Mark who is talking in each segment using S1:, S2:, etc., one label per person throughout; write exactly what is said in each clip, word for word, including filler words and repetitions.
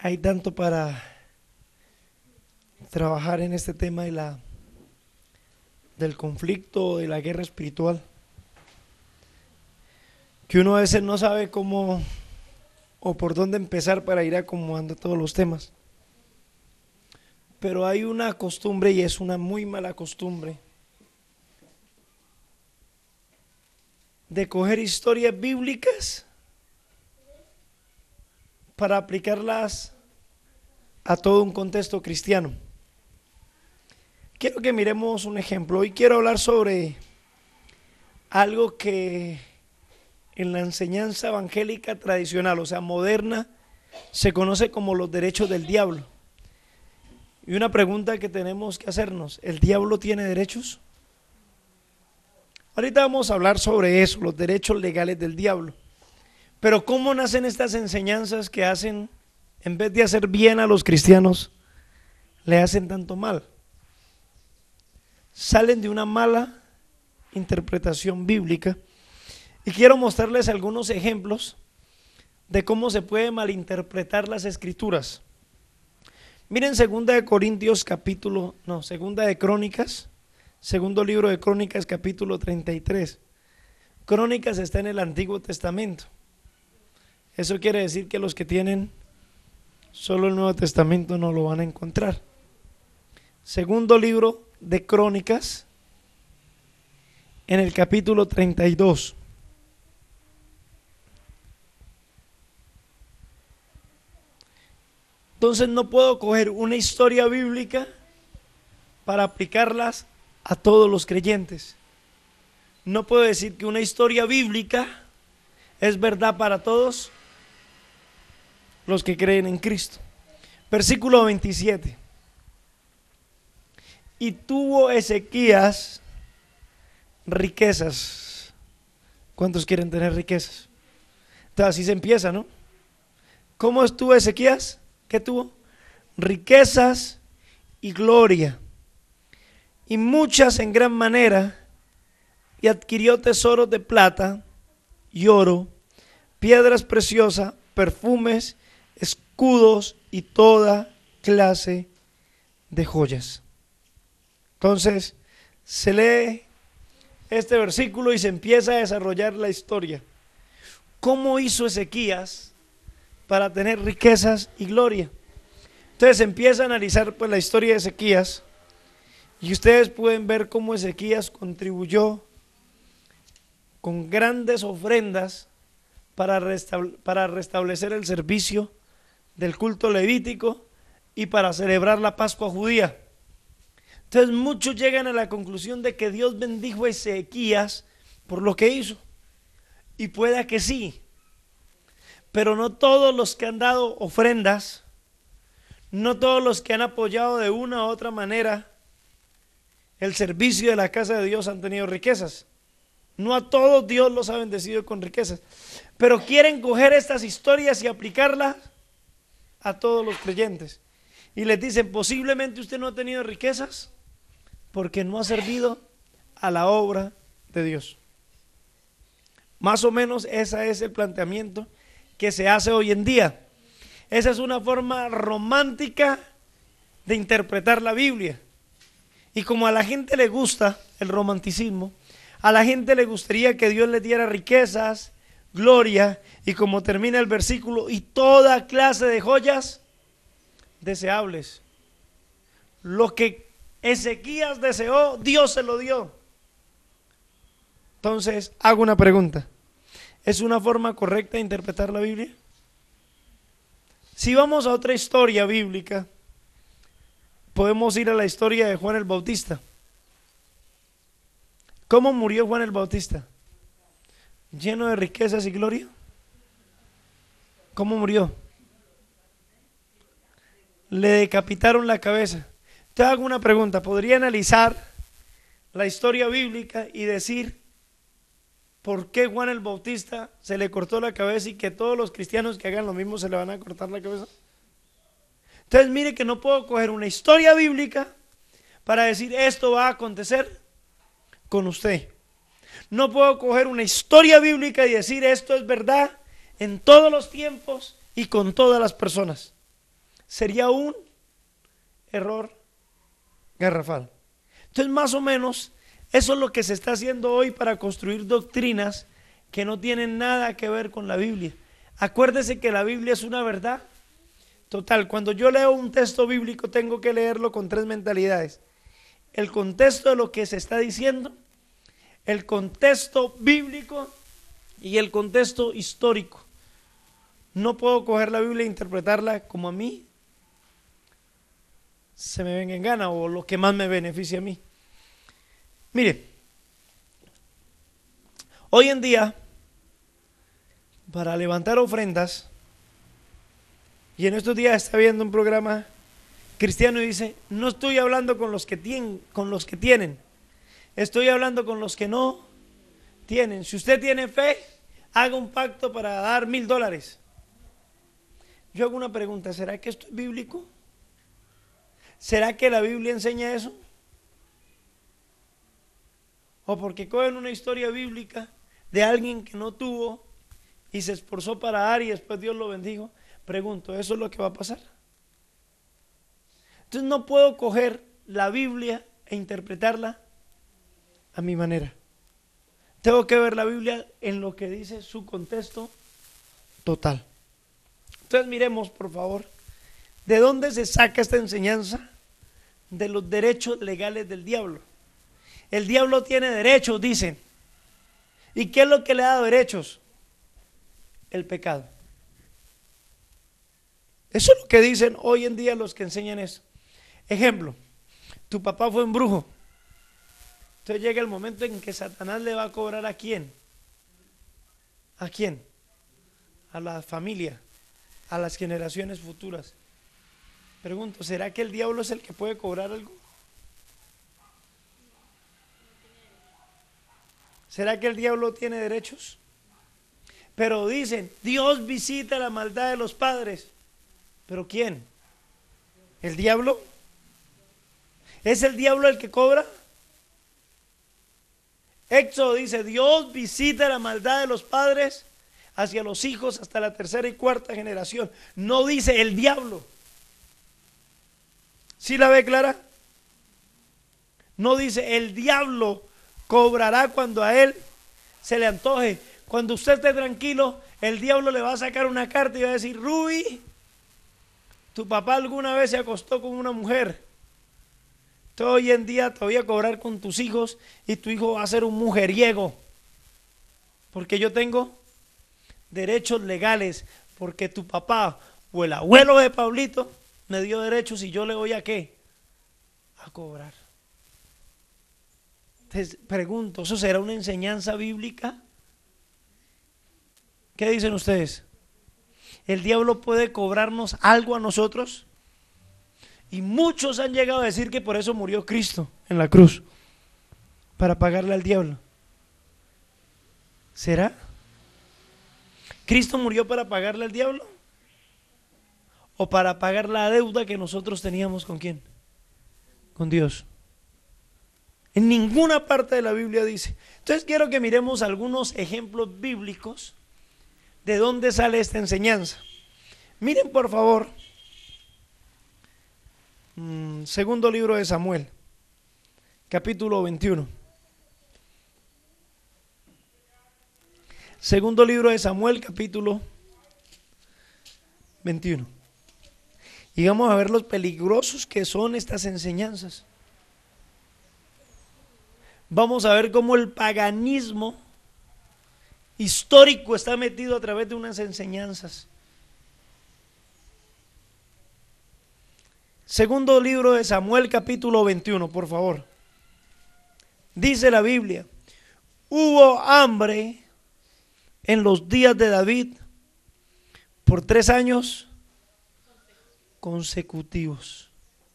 S1: Hay tanto para trabajar en este tema de la, del conflicto, de la guerra espiritual, que uno a veces no sabe cómo o por dónde empezar para ir acomodando todos los temas. Pero hay una costumbre, y es una muy mala costumbre, de coger historias bíblicas para aplicarlas a todo un contexto cristiano. Quiero que miremos un ejemplo. Hoy quiero hablar sobre algo que en la enseñanza evangélica tradicional, o sea, moderna, se conoce como los derechos del diablo. Y una pregunta que tenemos que hacernos: ¿el diablo tiene derechos? Ahorita vamos a hablar sobre eso, los derechos legales del diablo. Pero ¿cómo nacen estas enseñanzas que hacen, en vez de hacer bien a los cristianos, le hacen tanto mal? Salen de una mala interpretación bíblica. Y quiero mostrarles algunos ejemplos de cómo se puede malinterpretar las escrituras. Miren segunda de Corintios capítulo, no, segunda de Crónicas, segundo libro de Crónicas capítulo treinta y tres. Crónicas está en el Antiguo Testamento. Eso quiere decir que los que tienen solo el Nuevo Testamento no lo van a encontrar. Segundo libro de Crónicas, en el capítulo treinta y dos. Entonces no puedo coger una historia bíblica para aplicarlas a todos los creyentes. No puedo decir que una historia bíblica es verdad para todos los que creen en Cristo. Versículo veintisiete. Y tuvo Ezequías riquezas. ¿Cuántos quieren tener riquezas? Entonces así se empieza, ¿no? ¿Cómo estuvo Ezequías? ¿Qué tuvo? Riquezas y gloria, y muchas en gran manera, y adquirió tesoros de plata y oro, piedras preciosas, perfumes, escudos y toda clase de joyas. Entonces se lee este versículo y se empieza a desarrollar la historia. ¿Cómo hizo Ezequías para tener riquezas y gloria? Entonces se empieza a analizar pues la historia de Ezequías, y ustedes pueden ver cómo Ezequías contribuyó con grandes ofrendas para, restab- para restablecer el servicio del culto levítico y para celebrar la Pascua judía. Entonces muchos llegan a la conclusión de que Dios bendijo a Ezequías por lo que hizo, y pueda que sí, pero no todos los que han dado ofrendas, no todos los que han apoyado de una u otra manera el servicio de la casa de Dios han tenido riquezas. No a todos Dios los ha bendecido con riquezas, pero quieren coger estas historias y aplicarlas a todos los creyentes. Y les dicen: posiblemente usted no ha tenido riquezas porque no ha servido a la obra de Dios. Más o menos ese es el planteamiento que se hace hoy en día. Esa es una forma romántica de interpretar la Biblia. Y como a la gente le gusta el romanticismo, a la gente le gustaría que Dios les diera riquezas, gloria, y como termina el versículo, y toda clase de joyas deseables. Lo que Ezequías deseó, Dios se lo dio. Entonces, hago una pregunta: ¿es una forma correcta de interpretar la Biblia? Si vamos a otra historia bíblica, podemos ir a la historia de Juan el Bautista. ¿Cómo murió Juan el Bautista? ¿Lleno de riquezas y gloria? ¿Cómo murió? Le decapitaron la cabeza. Te hago una pregunta: ¿podría analizar la historia bíblica y decir por qué Juan el Bautista se le cortó la cabeza y que todos los cristianos que hagan lo mismo se le van a cortar la cabeza? Entonces mire que no puedo coger una historia bíblica para decir esto va a acontecer con usted. No puedo coger una historia bíblica y decir esto es verdad en todos los tiempos y con todas las personas. sería un error garrafal. Entonces, más o menos, eso es lo que se está haciendo hoy para construir doctrinas que no tienen nada que ver con la Biblia. Acuérdese que la Biblia es una verdad total. Cuando yo leo un texto bíblico, tengo que leerlo con tres mentalidades: el contexto de lo que se está diciendo, el contexto bíblico y el contexto histórico. No puedo coger la Biblia e interpretarla como a mí se me venga en gana o lo que más me beneficie a mí. Mire, hoy en día, para levantar ofrendas, y en estos días está viendo un programa cristiano y dice: no estoy hablando con los que tienen, con los que tienen, estoy hablando con los que no tienen. Si usted tiene fe, haga un pacto para dar mil dólares. Yo hago una pregunta: ¿será que esto es bíblico? ¿Será que la Biblia enseña eso? O porque cogen una historia bíblica de alguien que no tuvo y se esforzó para dar y después Dios lo bendijo. Pregunto, ¿eso es lo que va a pasar? Entonces no puedo coger la Biblia e interpretarla a mi manera. Tengo que ver la Biblia en lo que dice su contexto total. Entonces miremos, por favor, ¿de dónde se saca esta enseñanza? De los derechos legales del diablo. El diablo tiene derechos, dicen. ¿Y qué es lo que le da derechos? El pecado. Eso es lo que dicen hoy en día los que enseñan eso. Ejemplo, tu papá fue un brujo. Entonces llega el momento en que Satanás le va a cobrar ¿a quién? ¿A quién? A la familia, a las generaciones futuras. Pregunto, ¿será que el diablo es el que puede cobrar algo? ¿Será que el diablo tiene derechos? Pero dicen, Dios visita la maldad de los padres. ¿Pero quién? ¿El diablo? ¿Es el diablo el que cobra? Éxodo dice, Dios visita la maldad de los padres hacia los hijos hasta la tercera y cuarta generación. No dice el diablo. ¿Sí la ve clara? No dice el diablo cobrará cuando a él se le antoje. Cuando usted esté tranquilo, el diablo le va a sacar una carta y va a decir, Ruby, tu papá alguna vez se acostó con una mujer. Todo hoy en día te voy a cobrar con tus hijos y tu hijo va a ser un mujeriego. Porque yo tengo derechos legales, porque tu papá o el abuelo de Pablito me dio derechos y yo le voy a ¿qué? A cobrar. Entonces pregunto, ¿eso será una enseñanza bíblica? ¿Qué dicen ustedes? ¿El diablo puede cobrarnos algo a nosotros? Y muchos han llegado a decir que por eso murió Cristo en la cruz, para pagarle al diablo. ¿Será? ¿Cristo murió para pagarle al diablo? ¿O para pagar la deuda que nosotros teníamos con quién? Con Dios. En ninguna parte de la Biblia dice. Entonces quiero que miremos algunos ejemplos bíblicos de dónde sale esta enseñanza. Miren por favor, mmm, segundo libro de Samuel, capítulo veintiuno. Segundo libro de Samuel, capítulo veintiuno. Y vamos a ver los peligrosos que son estas enseñanzas. Vamos a ver cómo el paganismo histórico está metido a través de unas enseñanzas. Segundo libro de Samuel, capítulo veintiuno, por favor. Dice la Biblia, hubo hambre en los días de David por tres años consecutivos.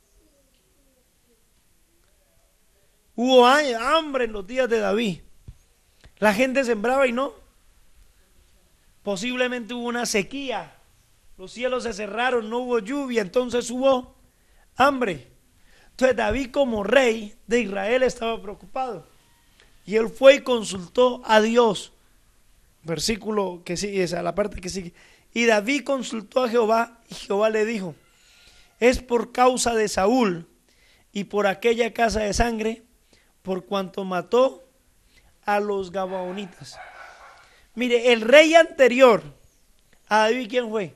S1: Hubo hambre en los días de David. La gente sembraba y no. Posiblemente hubo una sequía. Los cielos se cerraron, no hubo lluvia, entonces hubo hambre. Entonces David, como rey de Israel, estaba preocupado. Y él fue y consultó a Dios. Versículo que sigue, esa la parte que sigue. Y David consultó a Jehová y Jehová le dijo, es por causa de Saúl y por aquella casa de sangre, por cuanto mató a los gabaonitas. Mire, el rey anterior a David, ¿quién fue?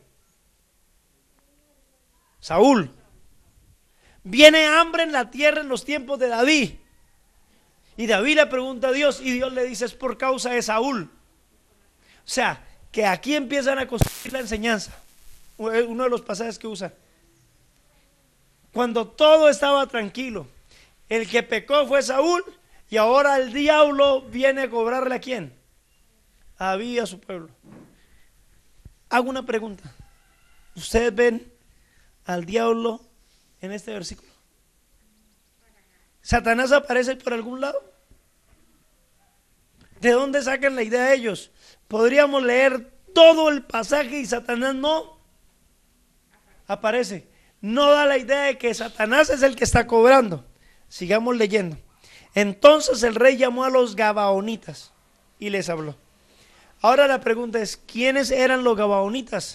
S1: Saúl. Viene hambre en la tierra en los tiempos de David. Y David le pregunta a Dios y Dios le dice, es por causa de Saúl. O sea, que aquí empiezan a construir la enseñanza. Uno de los pasajes que usa. Cuando todo estaba tranquilo, el que pecó fue Saúl y ahora el diablo viene a cobrarle a quién? A David y a su pueblo. Hago una pregunta. ¿Ustedes ven al diablo en este versículo? ¿Satanás aparece por algún lado? ¿De dónde sacan la idea ellos? Podríamos leer todo el pasaje y Satanás no aparece. No da la idea de que Satanás es el que está cobrando. Sigamos leyendo. Entonces el rey llamó a los gabaonitas y les habló. Ahora la pregunta es, ¿quiénes eran los gabaonitas?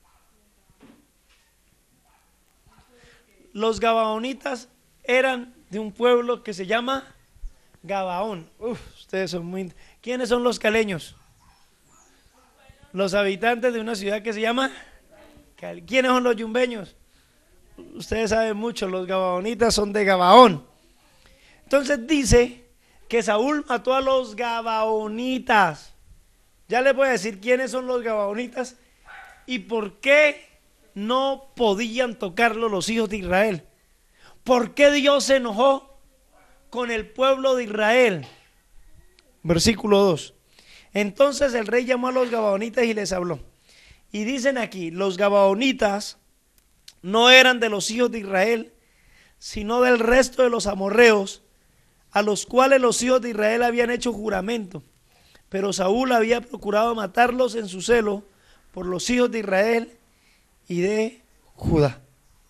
S1: Los gabaonitas eran de un pueblo que se llama Gabaón. Uf, ustedes son muy... ¿Quiénes son los caleños? Los habitantes de una ciudad que se llama Cali. ¿Quiénes son los yumbeños? Ustedes saben mucho, los gabaonitas son de Gabaón. Entonces dice que Saúl mató a los gabaonitas. Ya les voy a decir quiénes son los gabaonitas y por qué no podían tocarlo los hijos de Israel. ¿Por qué Dios se enojó con el pueblo de Israel? Versículo dos. Entonces el rey llamó a los gabaonitas y les habló. Y dicen aquí, los gabaonitas no eran de los hijos de Israel, sino del resto de los amorreos, a los cuales los hijos de Israel habían hecho juramento. Pero Saúl había procurado matarlos en su celo por los hijos de Israel y de Judá.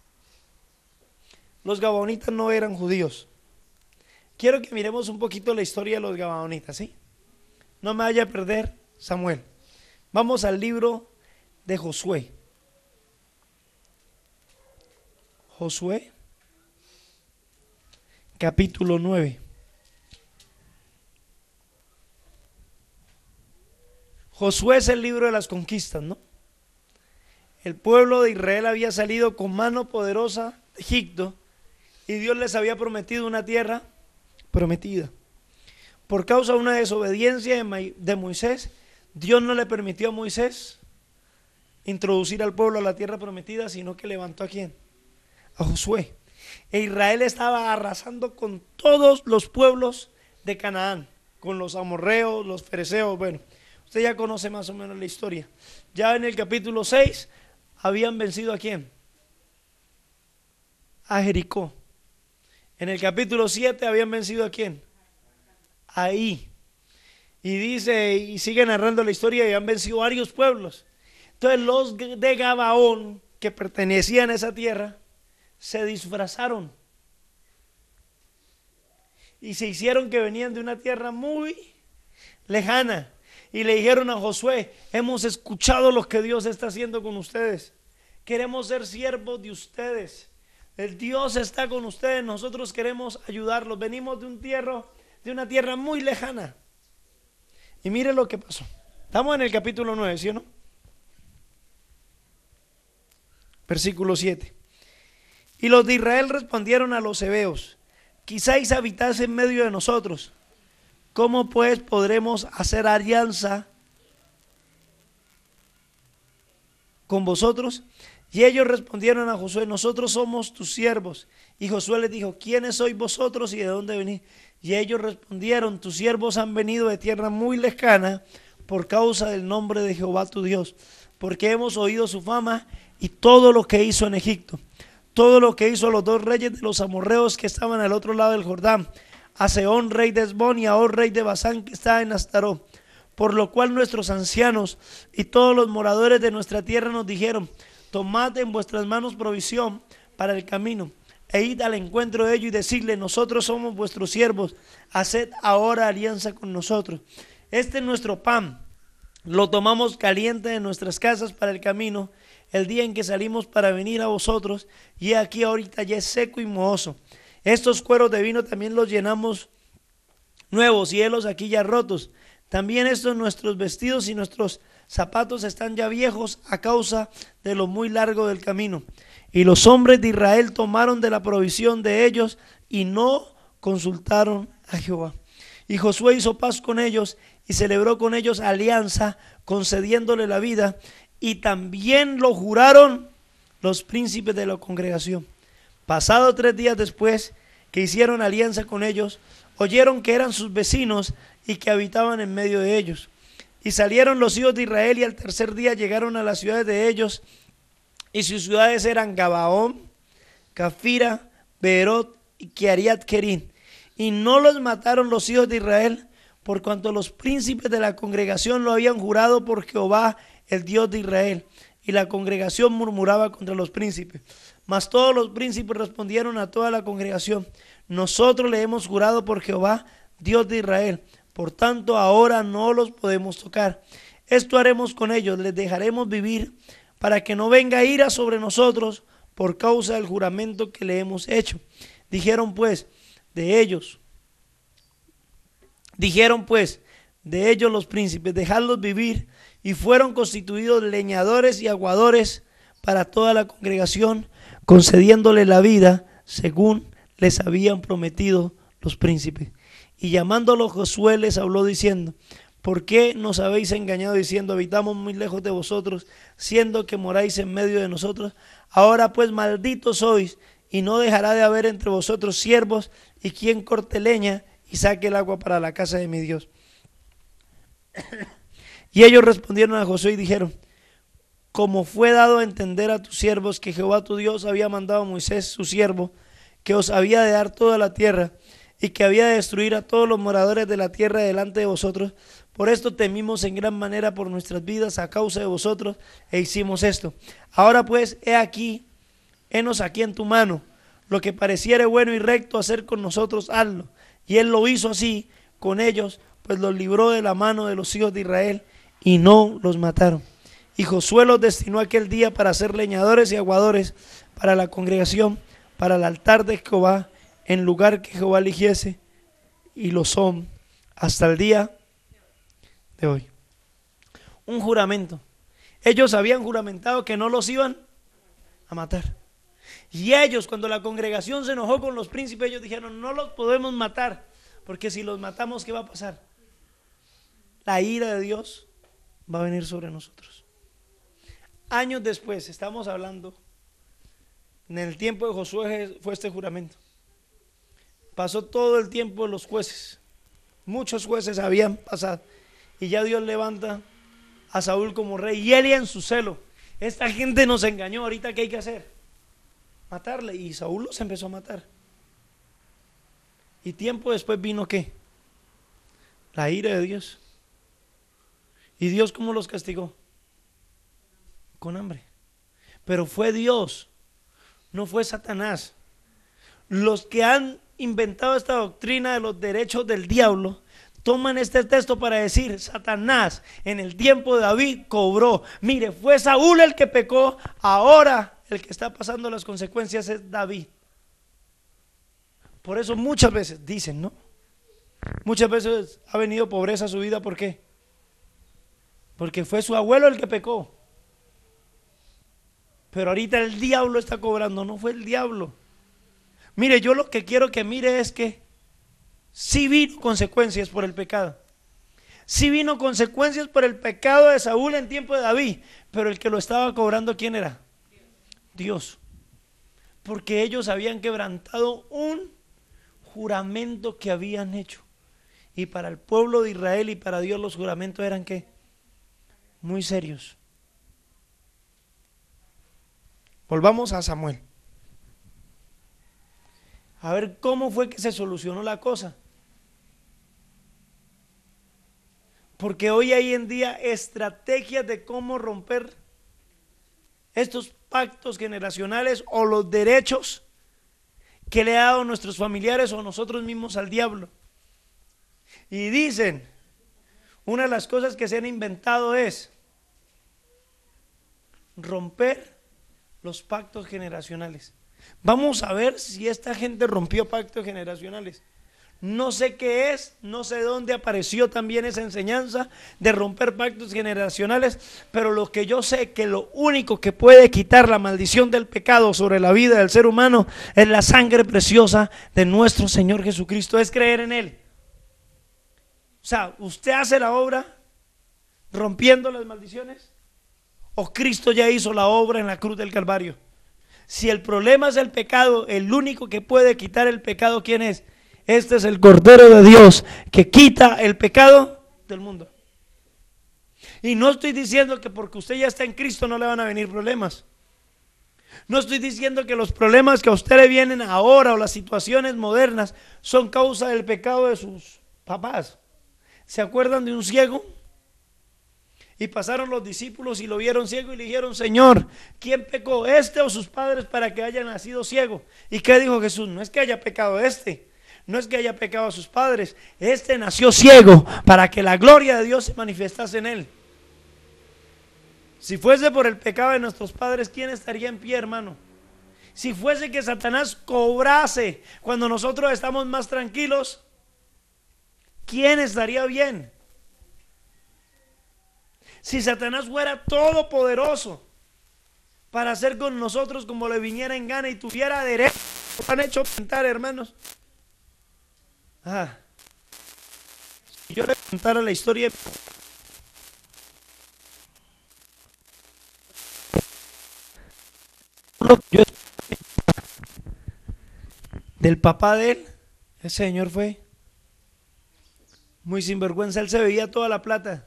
S1: Los gabaonitas no eran judíos. Quiero que miremos un poquito la historia de los gabaonitas, ¿sí? No me vaya a perder Samuel. Vamos al libro de Josué. Josué, capítulo nueve. Josué es el libro de las conquistas, ¿no? El pueblo de Israel había salido con mano poderosa de Egipto y Dios les había prometido una tierra prometida. Por causa de una desobediencia de Moisés, Dios no le permitió a Moisés introducir al pueblo a la tierra prometida, sino que levantó a quién? A Josué. E Israel estaba arrasando con todos los pueblos de Canaán, con los amorreos, los fereceos. Bueno, usted ya conoce más o menos la historia. Ya en el capítulo seis habían vencido a quién? A Jericó. En el capítulo siete habían vencido a quién? Ahí. Y dice, y sigue narrando la historia, y han vencido varios pueblos. Entonces los de Gabaón, que pertenecían a esa tierra, se disfrazaron y se hicieron que venían de una tierra muy lejana y le dijeron a Josué: hemos escuchado lo que Dios está haciendo con ustedes, queremos ser siervos de ustedes, el Dios está con ustedes, nosotros queremos ayudarlos, venimos de un tierra, de una tierra muy lejana. Y mire lo que pasó. Estamos en el capítulo nueve, ¿sí o no? Versículo siete. Y los de Israel respondieron a los heveos: quizás habitase en medio de nosotros, ¿cómo pues podremos hacer alianza con vosotros? Y ellos respondieron a Josué: nosotros somos tus siervos. Y Josué les dijo: ¿quiénes sois vosotros y de dónde venís? Y ellos respondieron: tus siervos han venido de tierra muy lejana por causa del nombre de Jehová tu Dios, porque hemos oído su fama y todo lo que hizo en Egipto, todo lo que hizo a los dos reyes de los amorreos que estaban al otro lado del Jordán, a Sehón rey de Hesbón y a Og rey de Basán que estaba en Astaró. Por lo cual nuestros ancianos y todos los moradores de nuestra tierra nos dijeron: tomad en vuestras manos provisión para el camino, e id al encuentro de ellos y decidle: nosotros somos vuestros siervos, haced ahora alianza con nosotros. Este es nuestro pan, lo tomamos caliente en nuestras casas para el camino, el día en que salimos para venir a vosotros, y aquí ahorita ya es seco y mohoso. Estos cueros de vino también los llenamos nuevos, y helos aquí ya rotos. También estos nuestros vestidos y nuestros zapatos están ya viejos a causa de lo muy largo del camino. Y los hombres de Israel tomaron de la provisión de ellos y no consultaron a Jehová. Y Josué hizo paz con ellos y celebró con ellos alianza, concediéndole la vida, y también lo juraron los príncipes de la congregación. Pasado tres días después que hicieron alianza con ellos, oyeron que eran sus vecinos y que habitaban en medio de ellos. Y salieron los hijos de Israel y al tercer día llegaron a las ciudades de ellos, y sus ciudades eran Gabaón, Cafira, Beerot y Kiariat Jearim. Y no los mataron los hijos de Israel, por cuanto los príncipes de la congregación lo habían jurado por Jehová, el Dios de Israel. Y la congregación murmuraba contra los príncipes. Mas todos los príncipes respondieron a toda la congregación: nosotros le hemos jurado por Jehová, Dios de Israel. Por tanto, ahora no los podemos tocar. Esto haremos con ellos: les dejaremos vivir, para que no venga ira sobre nosotros por causa del juramento que le hemos hecho. Dijeron pues de ellos, dijeron pues de ellos los príncipes: dejadlos vivir. Y fueron constituidos leñadores y aguadores para toda la congregación, concediéndole la vida según les habían prometido los príncipes. Y llamándolo Josué les habló diciendo: ¿por qué nos habéis engañado diciendo, habitamos muy lejos de vosotros, siendo que moráis en medio de nosotros? Ahora pues malditos sois, y no dejará de haber entre vosotros siervos, y quien corte leña y saque el agua para la casa de mi Dios. Y ellos respondieron a Josué y dijeron: como fue dado a entender a tus siervos que Jehová tu Dios había mandado a Moisés su siervo, que os había de dar toda la tierra, y que había de destruir a todos los moradores de la tierra delante de vosotros, por esto temimos en gran manera por nuestras vidas a causa de vosotros, e hicimos esto. Ahora pues, he aquí, henos aquí en tu mano, lo que pareciere bueno y recto hacer con nosotros, hazlo. Y él lo hizo así con ellos, pues los libró de la mano de los hijos de Israel, y no los mataron. Y Josué los destinó aquel día para ser leñadores y aguadores para la congregación, para el altar de Jehová, en lugar que Jehová eligiese, y lo son hasta el día de hoy. Un juramento. Ellos habían juramentado que no los iban a matar. Y ellos, cuando la congregación se enojó con los príncipes, ellos dijeron: no los podemos matar, porque si los matamos, ¿qué va a pasar? La ira de Dios va a venir sobre nosotros. Años después, estamos hablando, en el tiempo de Josué fue este juramento. Pasó todo el tiempo de los jueces. Muchos jueces habían pasado. Y ya Dios levanta a Saúl como rey. Y él, en su celo: esta gente nos engañó, ahorita ¿qué hay que hacer? Matarle. Y Saúl los empezó a matar. Y tiempo después vino ¿qué? La ira de Dios. ¿Y Dios cómo los castigó? Con hambre. Pero fue Dios, no fue Satanás. Los que han inventado esta doctrina de los derechos del diablo toman este texto para decir: Satanás en el tiempo de David cobró. Mire, fue Saúl el que pecó, ahora el que está pasando las consecuencias es David. Por eso muchas veces dicen, ¿no? Muchas veces ha venido pobreza a su vida. ¿Por qué? Porque fue su abuelo el que pecó. Pero ahorita el diablo está cobrando. No fue el diablo. Mire, yo lo que quiero que mire es que sí vino consecuencias por el pecado. Sí vino consecuencias por el pecado de Saúl en tiempo de David. Pero el que lo estaba cobrando, ¿quién era? Dios. Porque ellos habían quebrantado un juramento que habían hecho. Y para el pueblo de Israel y para Dios los juramentos eran ¿qué? Muy serios. Volvamos a Samuel. A ver cómo fue que se solucionó la cosa. Porque hoy hay en día estrategias de cómo romper estos pactos generacionales o los derechos que le ha dado nuestros familiares o nosotros mismos al diablo. Y dicen, una de las cosas que se han inventado es: romper los pactos generacionales. Vamos a ver si esta gente rompió pactos generacionales. No sé qué es, no sé dónde apareció también esa enseñanza de romper pactos generacionales, pero lo que yo sé que lo único que puede quitar la maldición del pecado sobre la vida del ser humano es la sangre preciosa de nuestro Señor Jesucristo, es creer en Él. O sea, ¿usted hace la obra rompiendo las maldiciones? ¿O Cristo ya hizo la obra en la cruz del Calvario? Si el problema es el pecado, el único que puede quitar el pecado, ¿quién es? Este es el Cordero de Dios que quita el pecado del mundo. Y no estoy diciendo que porque usted ya está en Cristo no le van a venir problemas. No estoy diciendo que los problemas que a usted le vienen ahora o las situaciones modernas son causa del pecado de sus papás. ¿Se acuerdan de un ciego? Y pasaron los discípulos y lo vieron ciego y le dijeron: Señor, ¿quién pecó, este o sus padres, para que haya nacido ciego? ¿Y qué dijo Jesús? No es que haya pecado este, no es que haya pecado a sus padres, este nació ciego para que la gloria de Dios se manifestase en él. Si fuese por el pecado de nuestros padres, ¿quién estaría en pie, hermano? Si fuese que Satanás cobrase cuando nosotros estamos más tranquilos, ¿quién estaría bien? Si Satanás fuera todopoderoso para hacer con nosotros como le viniera en gana y tuviera derecho, lo han hecho pintar, hermanos. Ah, si yo le contara la historia yo, del papá de él, ese señor fue muy sinvergüenza. Él se bebía toda la plata.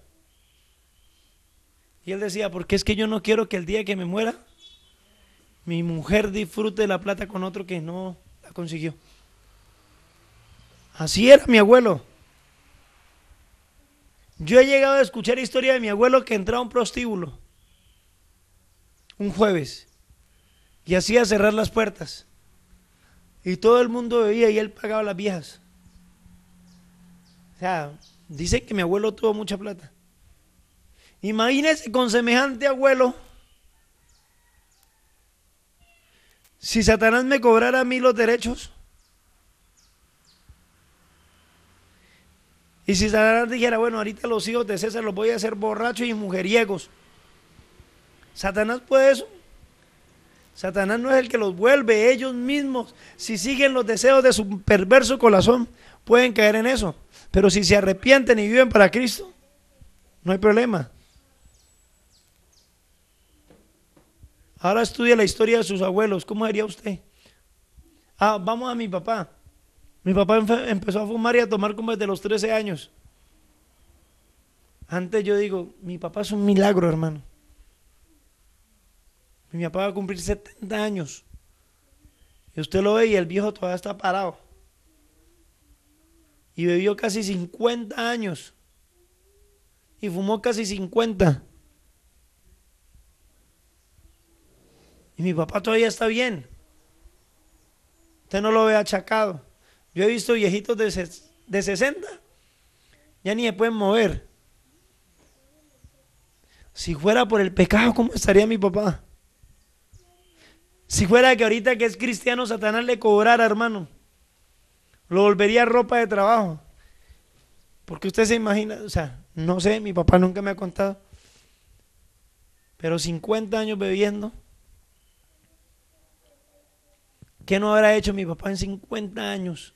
S1: Y él decía: porque es que yo no quiero que el día que me muera mi mujer disfrute de la plata con otro que no la consiguió. Así era mi abuelo. Yo he llegado a escuchar historia de mi abuelo que entraba a un prostíbulo un jueves y hacía cerrar las puertas y todo el mundo bebía y él pagaba las viejas. O sea, dice que mi abuelo tuvo mucha plata. Imagínese con semejante abuelo, si Satanás me cobrara a mí los derechos, y si Satanás dijera: bueno, ahorita los hijos de César los voy a hacer borrachos y mujeriegos. ¿Satanás puede eso? Satanás no es el que los vuelve, ellos mismos, si siguen los deseos de su perverso corazón, pueden caer en eso. Pero si se arrepienten y viven para Cristo, no hay problema. Ahora estudia la historia de sus abuelos. ¿Cómo haría usted? Ah, vamos a mi papá. Mi papá empezó a fumar y a tomar como desde los trece años. Antes yo digo, mi papá es un milagro, hermano. Mi papá va a cumplir setenta años. Y usted lo ve y el viejo todavía está parado. Y bebió casi cincuenta años. Y fumó casi cincuenta. Y mi papá todavía está bien. Usted no lo ve achacado. Yo he visto viejitos de, de sesenta, ya ni se pueden mover. Si fuera por el pecado, ¿cómo estaría mi papá? Si fuera que ahorita que es cristiano Satanás le cobrara, hermano, lo volvería ropa de trabajo. Porque usted se imagina, o sea, no sé, mi papá nunca me ha contado, pero cincuenta años bebiendo. ¿Qué no habrá hecho mi papá en cincuenta años?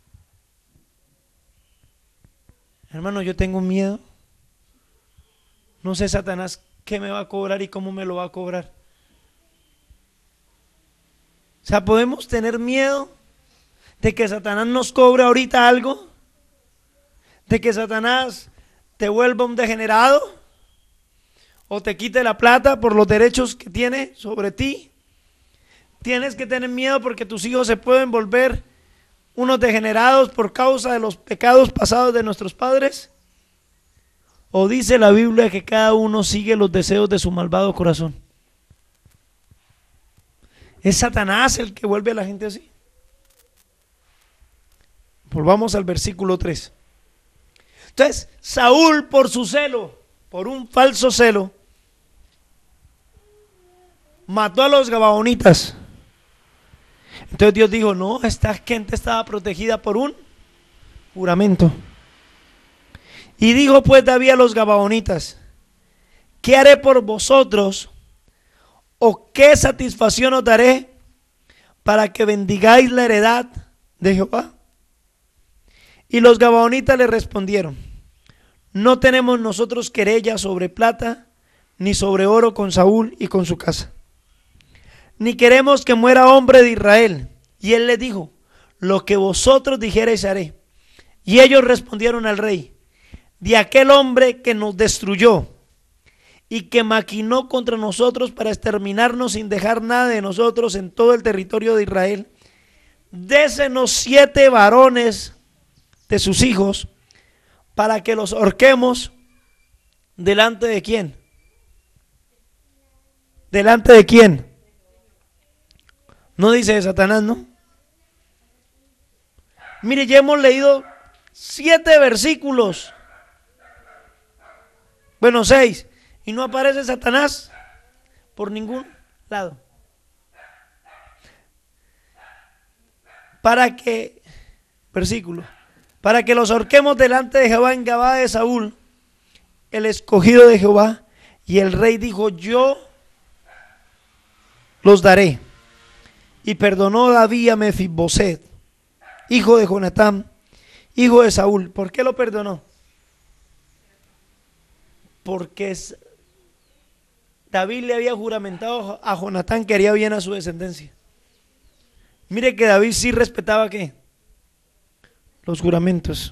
S1: Hermano, yo tengo miedo. No sé Satanás qué me va a cobrar y cómo me lo va a cobrar. O sea, podemos tener miedo de que Satanás nos cobre ahorita algo, de que Satanás te vuelva un degenerado o te quite la plata por los derechos que tiene sobre ti. Tienes que tener miedo porque tus hijos se pueden volver unos degenerados por causa de los pecados pasados de nuestros padres. ¿O dice la Biblia que cada uno sigue los deseos de su malvado corazón? ¿Es Satanás el que vuelve a la gente así? Volvamos al versículo tres. Entonces, Saúl, por su celo, por un falso celo, mató a los gabaonitas. Entonces Dios dijo, no, esta gente estaba protegida por un juramento. Y dijo pues David a los gabaonitas, ¿qué haré por vosotros? ¿O qué satisfacción os daré para que bendigáis la heredad de Jehová? Y los gabaonitas le respondieron, no tenemos nosotros querella sobre plata ni sobre oro con Saúl y con su casa, ni queremos que muera hombre de Israel. Y él les dijo, lo que vosotros dijereis haré. Y ellos respondieron al rey, de aquel hombre que nos destruyó y que maquinó contra nosotros para exterminarnos sin dejar nada de nosotros en todo el territorio de Israel, désenos siete varones de sus hijos para que los ahorquemos. ¿Delante de quién? ¿Delante de quién? No dice de Satanás, ¿no? Mire, ya hemos leído siete versículos, bueno, seis, y no aparece Satanás por ningún lado. Para que, versículo, para que los ahorquemos delante de Jehová en Gabaa de Saúl, el escogido de Jehová. Y el rey dijo, yo los daré. Y perdonó David a Mefiboset, hijo de Jonatán, hijo de Saúl. ¿Por qué lo perdonó? Porque David le había juramentado a Jonatán que haría bien a su descendencia. Mire que David sí respetaba ¿qué? Los juramentos.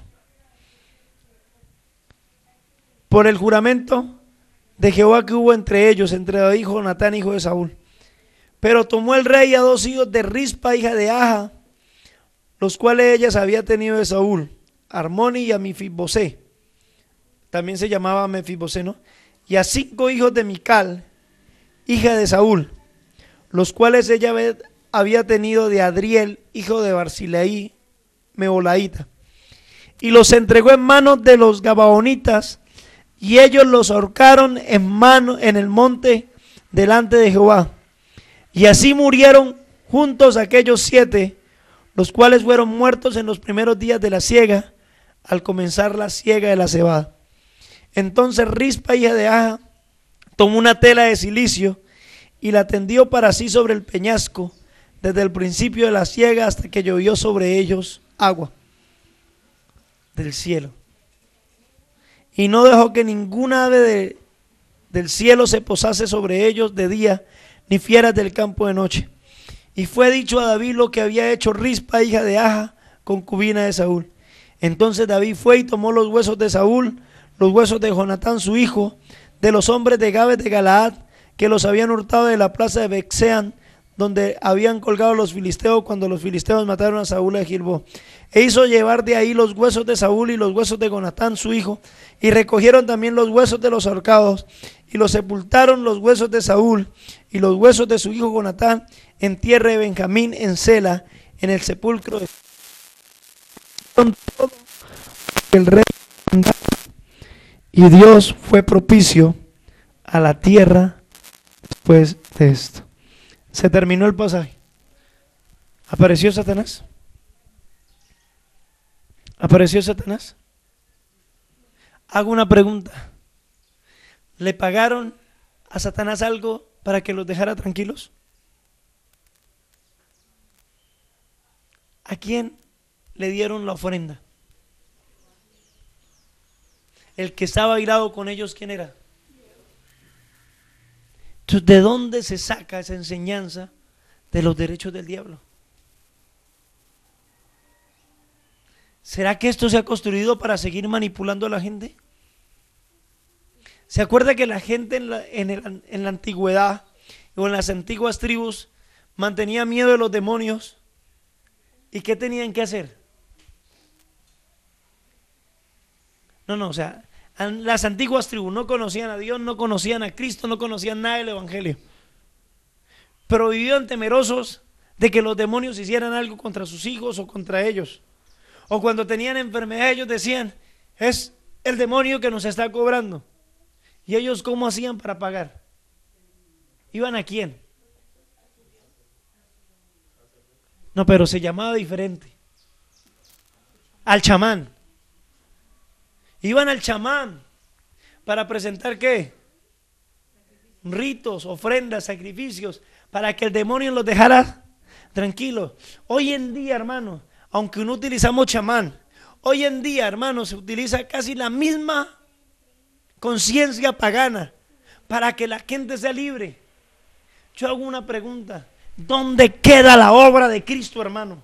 S1: Por el juramento de Jehová que hubo entre ellos, entre David y Jonatán, hijo de Saúl. Pero tomó el rey a dos hijos de Rispa, hija de Aja, los cuales ellas había tenido de Saúl, Armoni y a Mefibosé, también se llamaba Mefibosé, ¿no? Y a cinco hijos de Mical, hija de Saúl, los cuales ella había tenido de Adriel, hijo de Barzilaí, Meholaíta, y los entregó en manos de los gabaonitas, y ellos los ahorcaron en mano en el monte delante de Jehová. Y así murieron juntos aquellos siete, los cuales fueron muertos en los primeros días de la siega, al comenzar la siega de la cebada. Entonces Rispa, hija de Aja, tomó una tela de cilicio y la tendió para sí sobre el peñasco, desde el principio de la siega hasta que llovió sobre ellos agua del cielo. Y no dejó que ninguna ave de, del cielo se posase sobre ellos de día, ni fieras del campo de noche. Y fue dicho a David lo que había hecho Rispa, hija de Aja, concubina de Saúl. Entonces David fue y tomó los huesos de Saúl, los huesos de Jonatán su hijo, de los hombres de Gabes de Galaad, que los habían hurtado de la plaza de Bexean, donde habían colgado los filisteos cuando los filisteos mataron a Saúl de Gilbo. E hizo llevar de ahí los huesos de Saúl y los huesos de Jonatán su hijo, y recogieron también los huesos de los ahorcados, y los sepultaron los huesos de Saúl y los huesos de su hijo Jonatán en tierra de Benjamín en Sela, en el sepulcro de todo el rey. Y Dios fue propicio a la tierra después de esto. Se terminó el pasaje. ¿Apareció Satanás? ¿Apareció Satanás? Hago una pregunta. ¿Le pagaron a Satanás algo para que los dejara tranquilos? ¿A quién le dieron la ofrenda? El que estaba airado con ellos, ¿quién era? Entonces, ¿de dónde se saca esa enseñanza de los derechos del diablo? ¿Será que esto se ha construido para seguir manipulando a la gente? ¿Se acuerda que la gente en la, en el, en la antigüedad o en las antiguas tribus mantenía miedo de los demonios? ¿Y qué tenían que hacer? No, no, o sea, las antiguas tribus no conocían a Dios, no conocían a Cristo, no conocían nada del Evangelio, pero vivían temerosos de que los demonios hicieran algo contra sus hijos o contra ellos. O cuando tenían enfermedad ellos decían, es el demonio que nos está cobrando. ¿Y ellos cómo hacían para pagar? ¿Iban a quién? No, pero se llamaba diferente. Al chamán. Iban al chamán para presentar ¿qué? Ritos, ofrendas, sacrificios, para que el demonio los dejara tranquilos. Hoy en día, hermano, aunque no utilizamos chamán, hoy en día, hermano, se utiliza casi la misma conciencia pagana para que la gente sea libre. Yo hago una pregunta: ¿dónde queda la obra de Cristo, hermano?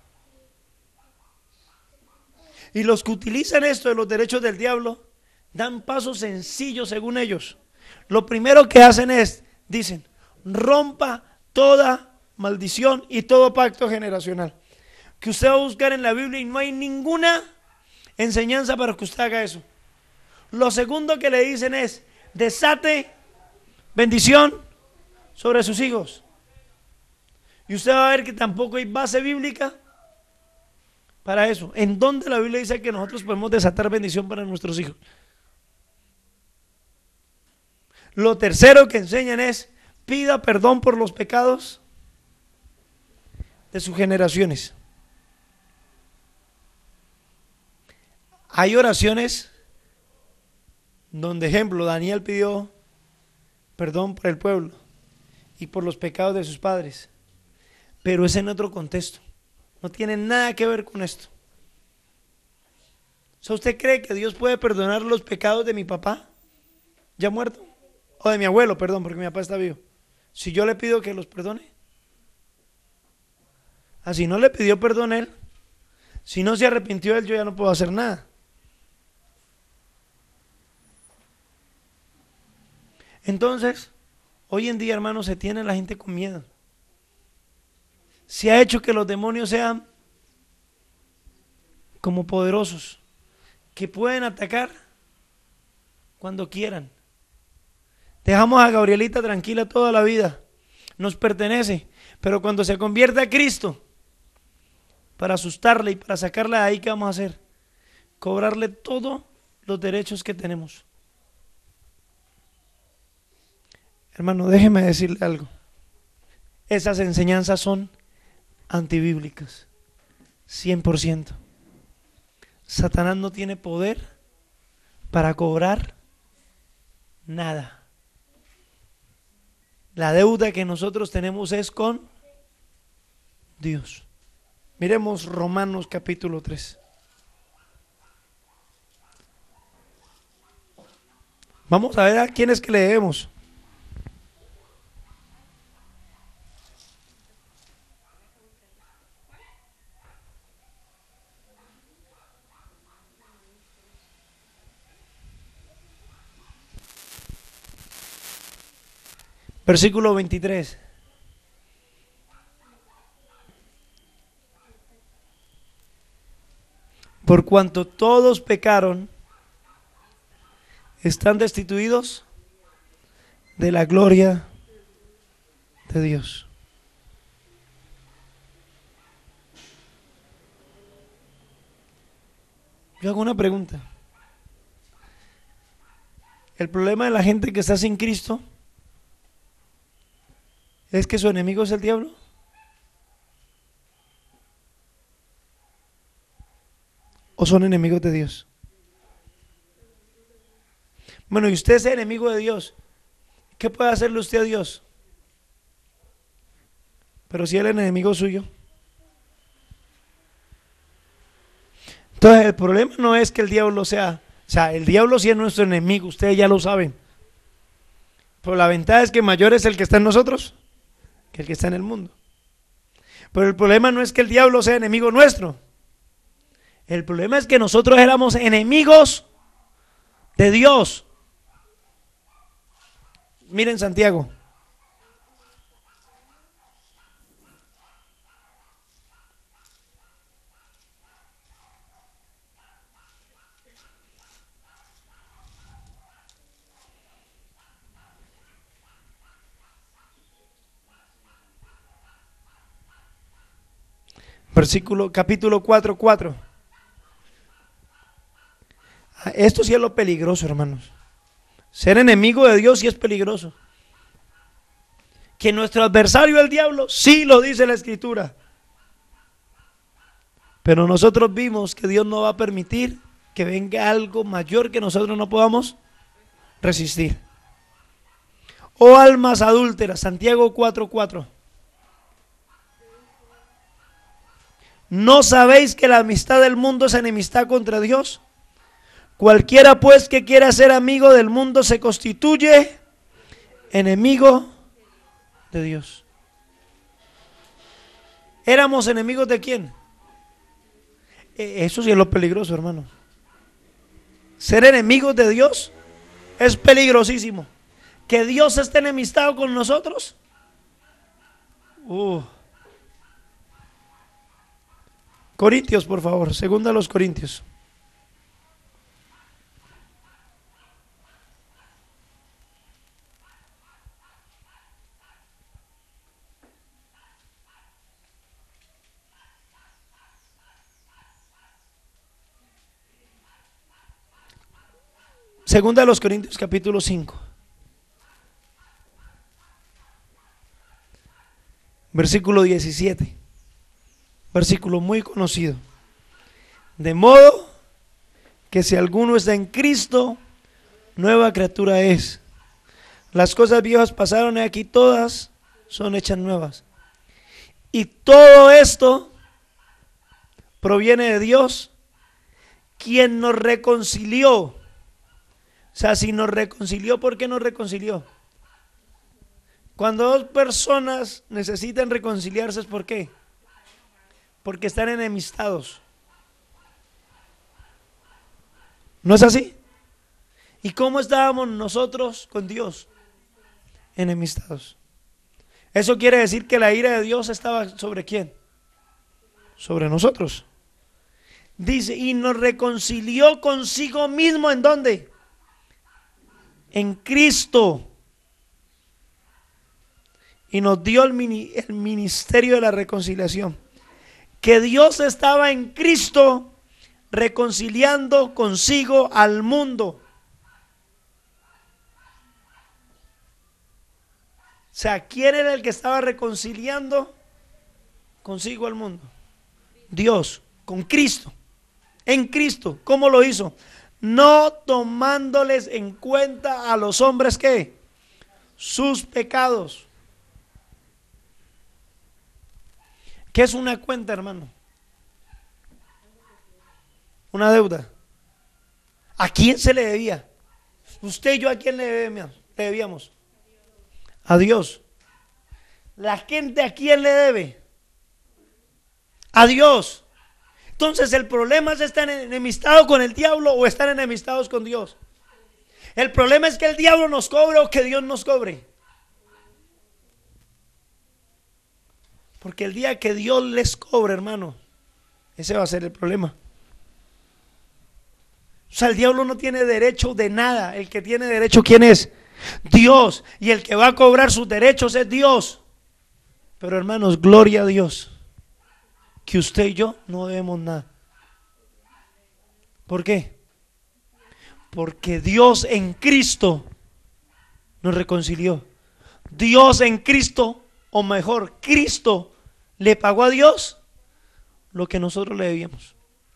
S1: Y los que utilizan esto de los derechos del diablo dan pasos sencillos según ellos. Lo primero que hacen es, dicen, rompa toda maldición y todo pacto generacional. Que usted va a buscar en la Biblia y no hay ninguna enseñanza para que usted haga eso. Lo segundo que le dicen es, desate bendición sobre sus hijos. Y usted va a ver que tampoco hay base bíblica para eso. ¿En dónde la Biblia dice que nosotros podemos desatar bendición para nuestros hijos? Lo tercero que enseñan es, pida perdón por los pecados de sus generaciones. Hay oraciones donde, ejemplo, Daniel pidió perdón por el pueblo y por los pecados de sus padres, pero es en otro contexto, no tiene nada que ver con esto. O sea, ¿usted cree que Dios puede perdonar los pecados de mi papá ya muerto? O de mi abuelo, perdón, porque mi papá está vivo. Si yo le pido que los perdone, así no le pidió perdón a él, si no se arrepintió él, yo ya no puedo hacer nada. Entonces, hoy en día, hermanos, se tiene la gente con miedo. Se ha hecho que los demonios sean como poderosos, que pueden atacar cuando quieran. Dejamos a Gabrielita tranquila toda la vida, nos pertenece, pero cuando se convierte a Cristo, para asustarle y para sacarla de ahí, ¿qué vamos a hacer? Cobrarle todos los derechos que tenemos. Hermano, déjeme decirle algo. Esas enseñanzas son antibíblicas, cien por ciento. Satanás no tiene poder para cobrar nada. La deuda que nosotros tenemos es con Dios. Miremos Romanos capítulo tres. Vamos a ver a quién es que le debemos. Versículo veintitrés. Por cuanto todos pecaron, están destituidos de la gloria de Dios. Yo hago una pregunta. El problema de la gente que está sin Cristo es que su enemigo es el diablo. ¿O son enemigos de Dios? Bueno, y usted es enemigo de Dios, ¿qué puede hacerle usted a Dios? Pero si él es enemigo suyo. Entonces el problema no es que el diablo sea, o sea, el diablo sí es nuestro enemigo, ustedes ya lo saben. Pero la ventaja es que mayor es el que está en nosotros que el que está en el mundo. Pero el problema no es que el diablo sea enemigo nuestro. El problema es que nosotros éramos enemigos de Dios. Miren Santiago. Versículo, capítulo cuatro, cuatro. Esto sí es lo peligroso, hermanos. Ser enemigo de Dios sí es peligroso. Que nuestro adversario el diablo, sí lo dice la Escritura. Pero nosotros vimos que Dios no va a permitir que venga algo mayor que nosotros no podamos resistir. Oh almas adúlteras, Santiago cuatro cuatro. ¿No sabéis que la amistad del mundo es enemistad contra Dios? Cualquiera pues que quiera ser amigo del mundo se constituye enemigo de Dios. ¿Éramos enemigos de quién? Eso sí es lo peligroso, hermano. Ser enemigos de Dios es peligrosísimo. Que Dios esté enemistado con nosotros. Uh. Corintios, por favor, segunda a los Corintios. Segunda a los Corintios, capítulo cinco. Versículo diecisiete. Versículo muy conocido. De modo que si alguno está en Cristo, nueva criatura es. Las cosas viejas pasaron y aquí todas son hechas nuevas. Y todo esto proviene de Dios, quien nos reconcilió. O sea, si nos reconcilió, ¿por qué nos reconcilió? Cuando dos personas necesitan reconciliarse, ¿es por qué? Porque están enemistados. ¿No es así? ¿Y cómo estábamos nosotros con Dios? Enemistados. Eso quiere decir que la ira de Dios estaba ¿sobre quién? Sobre nosotros. Dice, y nos reconcilió consigo mismo, ¿en dónde? En Cristo. Y nos dio el, mini, el ministerio de la reconciliación. Que Dios estaba en Cristo reconciliando consigo al mundo. O sea, ¿quién era el que estaba reconciliando consigo al mundo? Dios, con Cristo. En Cristo. ¿Cómo lo hizo? No tomándoles en cuenta a los hombres ¿qué? Sus pecados. ¿Qué es una cuenta, hermano? Una deuda. ¿A quién se le debía? Usted y yo, ¿a quién le debíamos? Le debíamos? A Dios. ¿La gente a quién le debe? A Dios. Entonces el problema es estar enemistado con el diablo o estar enemistados con Dios. El problema es que el diablo nos cobre o que Dios nos cobre. Porque el día que Dios les cobre, hermano, ese va a ser el problema. O sea, el diablo no tiene derecho de nada. El que tiene derecho, ¿quién es? Dios. Y el que va a cobrar sus derechos es Dios. Pero hermanos, gloria a Dios, que usted y yo no debemos nada. ¿Por qué? Porque Dios en Cristo nos reconcilió. Dios en Cristo, o mejor, Cristo le pagó a Dios lo que nosotros le debíamos.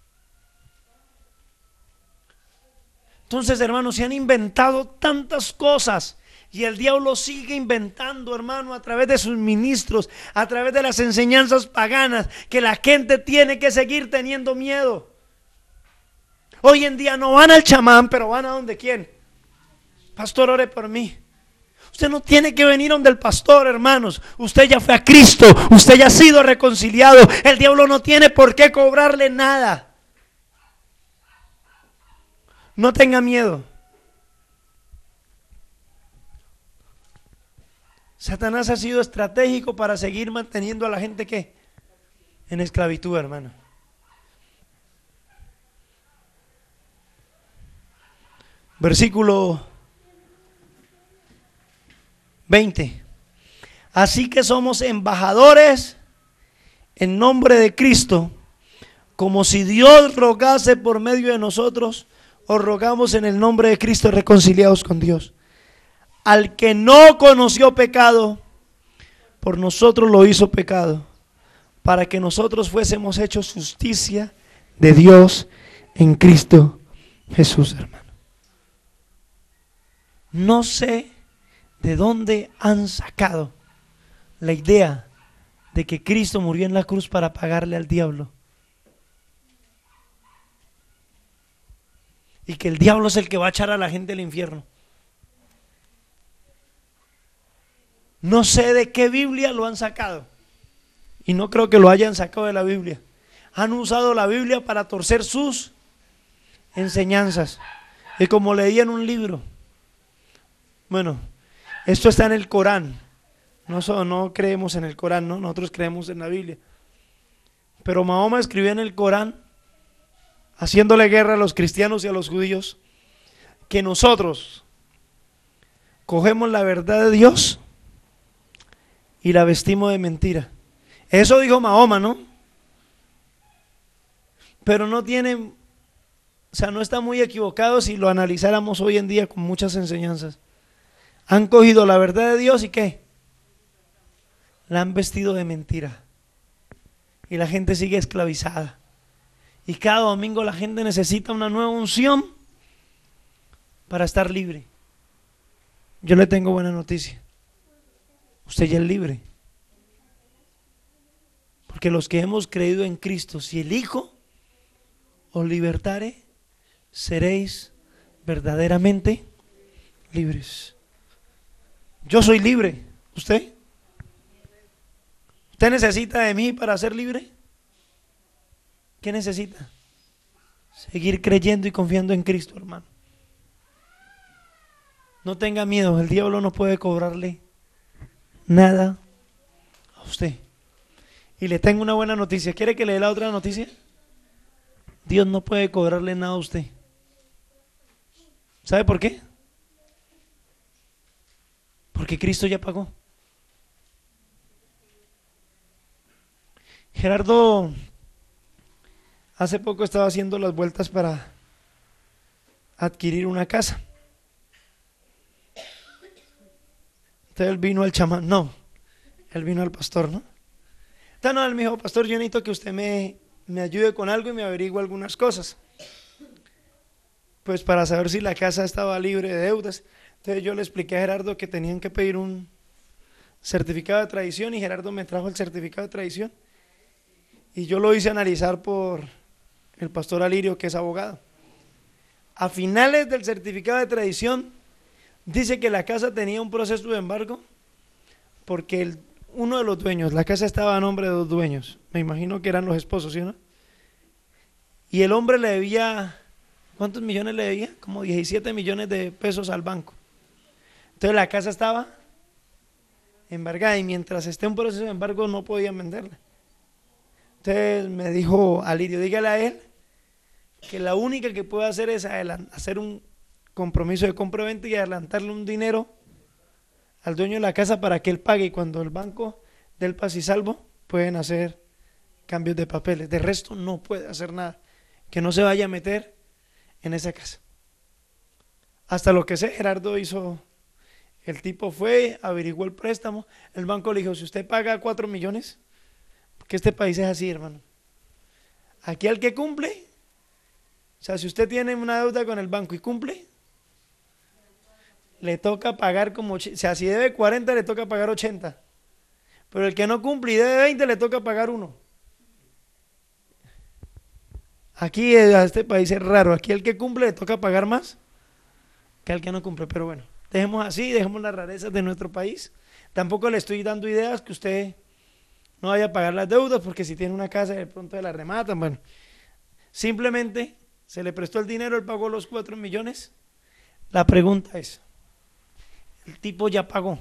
S1: Entonces, hermanos, se han inventado tantas cosas y el diablo sigue inventando, hermano, a través de sus ministros, a través de las enseñanzas paganas, que la gente tiene que seguir teniendo miedo. Hoy en día no van al chamán, pero van a donde quién. Pastor, ore por mí. Usted no tiene que venir donde el pastor, hermanos. Usted ya fue a Cristo, usted ya ha sido reconciliado. El diablo no tiene por qué cobrarle nada. No tenga miedo. Satanás ha sido estratégico para seguir manteniendo a la gente ¿qué? En esclavitud, hermano. Versículo veinte. Así que somos embajadores en nombre de Cristo, como si Dios rogase por medio de nosotros. Os rogamos en el nombre de Cristo, reconciliados con Dios. Al que no conoció pecado, por nosotros lo hizo pecado, para que nosotros fuésemos hechos justicia de Dios en Cristo Jesús, hermano. No sé de dónde han sacado la idea de que Cristo murió en la cruz para pagarle al diablo. Y que el diablo es el que va a echar a la gente al infierno. No sé de qué Biblia lo han sacado. Y no creo que lo hayan sacado de la Biblia. Han usado la Biblia para torcer sus enseñanzas. Y como leí en un libro, bueno, esto está en el Corán. No, no creemos en el Corán, ¿no? Nosotros creemos en la Biblia. Pero Mahoma escribió en el Corán, haciéndole guerra a los cristianos y a los judíos, que nosotros cogemos la verdad de Dios y la vestimos de mentira. Eso dijo Mahoma, ¿no? Pero no tiene, o sea, no está muy equivocado si lo analizáramos hoy en día con muchas enseñanzas. Han cogido la verdad de Dios y ¿qué? La han vestido de mentira. Y la gente sigue esclavizada. Y cada domingo la gente necesita una nueva unción para estar libre. Yo le tengo buena noticia. Usted ya es libre. Porque los que hemos creído en Cristo, si el Hijo os libertare, seréis verdaderamente libres. Yo soy libre. ¿Usted? ¿Usted necesita de mí para ser libre? ¿Qué necesita? Seguir creyendo y confiando en Cristo, hermano. No tenga miedo, el diablo no puede cobrarle nada a usted. Y le tengo una buena noticia. ¿Quiere que le dé la otra noticia? Dios no puede cobrarle nada a usted. ¿Sabe por qué? Porque Cristo ya pagó. Gerardo hace poco estaba haciendo las vueltas para adquirir una casa. Entonces él vino al chamán, no, él vino al pastor, ¿no? Entonces no, él me dijo, pastor, yo necesito que usted me, me ayude con algo y me averigüe algunas cosas. Pues para saber si la casa estaba libre de deudas. Entonces yo le expliqué a Gerardo que tenían que pedir un certificado de tradición y Gerardo me trajo el certificado de tradición. Y yo lo hice analizar por el pastor Alirio, que es abogado. A finales del certificado de tradición, dice que la casa tenía un proceso de embargo porque el, uno de los dueños, la casa estaba a nombre de dos dueños, me imagino que eran los esposos, ¿sí o no? Y el hombre le debía, ¿cuántos millones le debía? Como diecisiete millones de pesos al banco. Entonces la casa estaba embargada y mientras esté un proceso de embargo no podían venderla. Entonces me dijo Alirio, dígale a él que la única que puede hacer es hacer un compromiso de compra-venta y adelantarle un dinero al dueño de la casa para que él pague, y cuando el banco dé el paz y salvo pueden hacer cambios de papeles. De resto no puede hacer nada, que no se vaya a meter en esa casa. Hasta lo que sé, Gerardo hizo, el tipo fue, averiguó el préstamo, el banco le dijo, si usted paga cuatro millones, porque este país es así, hermano, aquí al que cumple, o sea, si usted tiene una deuda con el banco y cumple, le toca pagar como, o sea, si debe cuarenta le toca pagar ochenta, pero el que no cumple y debe veinte le toca pagar uno. Aquí a este país es raro, aquí el que cumple le toca pagar más que al que no cumple, pero bueno, dejemos así, dejemos las rarezas de nuestro país. Tampoco le estoy dando ideas que usted no vaya a pagar las deudas, porque si tiene una casa de pronto la rematan. Bueno, simplemente se le prestó el dinero, él pagó los cuatro millones. La pregunta es, el tipo ya pagó,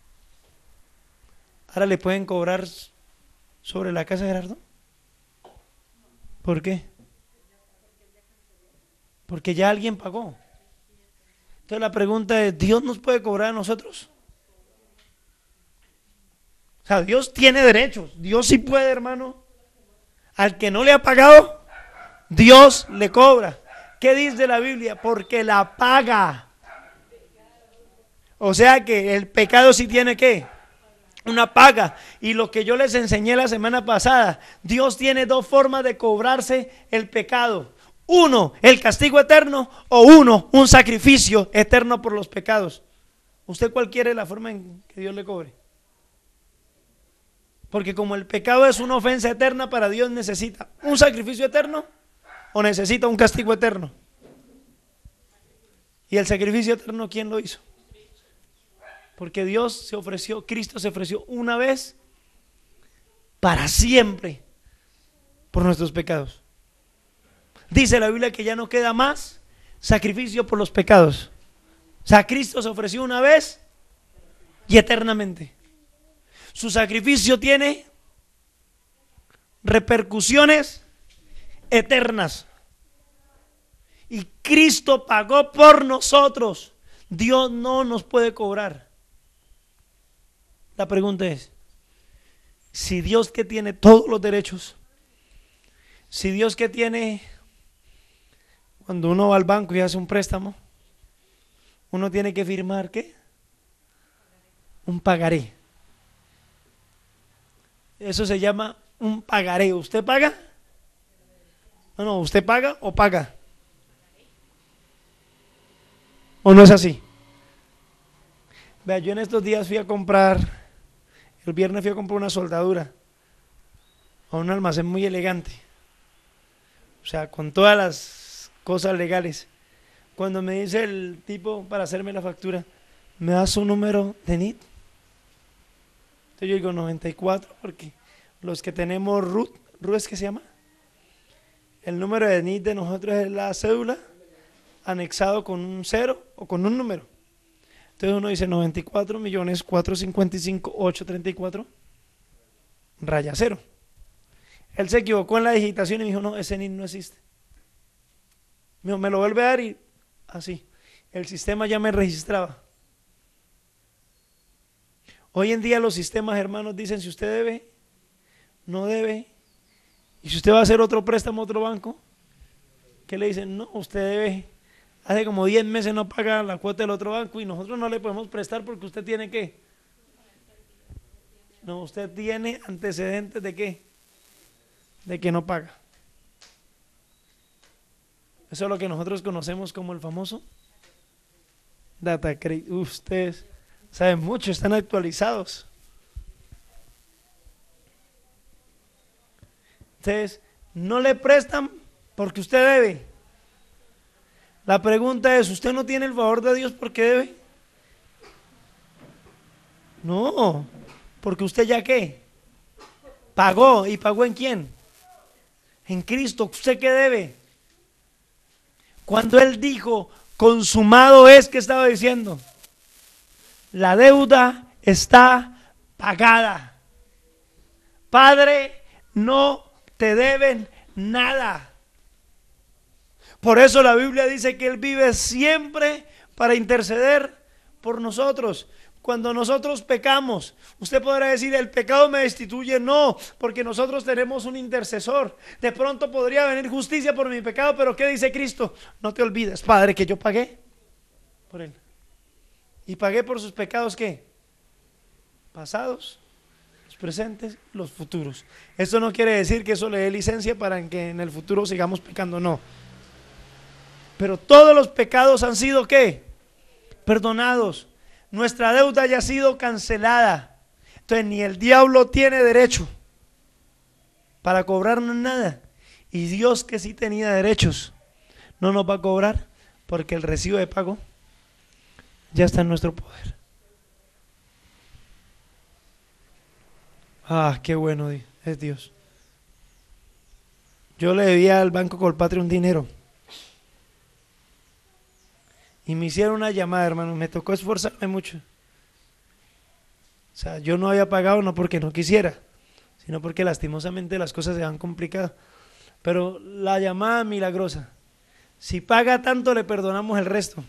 S1: ¿ahora le pueden cobrar sobre la casa, Gerardo? ¿Por qué? Porque ya alguien pagó. Entonces la pregunta es, ¿Dios nos puede cobrar a nosotros? O sea, Dios tiene derechos, Dios sí puede, hermano. Al que no le ha pagado, Dios le cobra. ¿Qué dice la Biblia? Porque la paga. O sea que el pecado sí tiene que una paga. Y lo que yo les enseñé la semana pasada, Dios tiene dos formas de cobrarse el pecado. Uno, el castigo eterno, o uno, un sacrificio eterno por los pecados. ¿Usted cuál quiere la forma en que Dios le cobre? Porque como el pecado es una ofensa eterna para Dios, necesita un sacrificio eterno o necesita un castigo eterno. ¿Y el sacrificio eterno quién lo hizo? Porque Dios se ofreció, Cristo se ofreció una vez para siempre por nuestros pecados. Dice la Biblia que ya no queda más sacrificio por los pecados. O sea, Cristo se ofreció una vez y eternamente. Su sacrificio tiene repercusiones eternas. Y Cristo pagó por nosotros. Dios no nos puede cobrar. La pregunta es, si Dios que tiene todos los derechos, si Dios que tiene, cuando uno va al banco y hace un préstamo, uno tiene que firmar, ¿qué? Un pagaré. Eso se llama un pagaré. ¿Usted paga? No, no, ¿usted paga o paga? ¿O no es así? Vea, yo en estos días fui a comprar, el viernes fui a comprar una soldadura a un almacén muy elegante, o sea, con todas las cosas legales. Cuando me dice el tipo para hacerme la factura, ¿me da su número de N I T? Entonces yo digo noventa y cuatro, porque los que tenemos R U T, ¿R U T es que se llama? El número de N I T de nosotros es la cédula anexado con un cero o con un número. Entonces uno dice noventa y cuatro millones cuatrocientos cincuenta y cinco mil ochocientos treinta y cuatro raya cero. Él se equivocó en la digitación y me dijo, no, ese N I T no existe. Me, dijo, me lo vuelve a dar y así. El sistema ya me registraba. Hoy en día los sistemas, hermanos, dicen si usted debe, no debe. Y si usted va a hacer otro préstamo a otro banco, ¿qué le dicen? No, usted debe. Hace como diez meses no paga la cuota del otro banco y nosotros no le podemos prestar porque usted tiene ¿qué? No, usted tiene antecedentes de ¿qué? De que no paga. Eso es lo que nosotros conocemos como el famoso data credit. Ustedes saben mucho, están actualizados. Entonces, no le prestan porque usted debe. La pregunta es, ¿usted no tiene el favor de Dios porque debe? No, porque usted ya ¿qué? Pagó. ¿Y pagó en quién? En Cristo. ¿Usted qué debe? Cuando Él dijo, consumado es, ¿qué estaba diciendo? La deuda está pagada. Padre, no te deben nada. Por eso la Biblia dice que Él vive siempre para interceder por nosotros. Cuando nosotros pecamos, usted podrá decir, el pecado me destituye. No, porque nosotros tenemos un intercesor. De pronto podría venir justicia por mi pecado, pero ¿qué dice Cristo? No te olvides, Padre, que yo pagué por Él. Y pagué por sus pecados, ¿qué? Pasados, los presentes, los futuros. Esto no quiere decir que eso le dé licencia para que en el futuro sigamos pecando, no. Pero todos los pecados han sido ¿qué? Perdonados. Nuestra deuda ya ha sido cancelada. Entonces ni el diablo tiene derecho para cobrarnos nada. Y Dios, que sí tenía derechos, no nos va a cobrar porque el recibo de pago ya está en nuestro poder. Ah, qué bueno es Dios. Yo le debía al Banco Colpatria un dinero. Y me hicieron una llamada, hermano, me tocó esforzarme mucho. O sea, yo no había pagado no porque no quisiera, sino porque lastimosamente las cosas se han complicado. Pero la llamada milagrosa, si paga tanto le perdonamos el resto.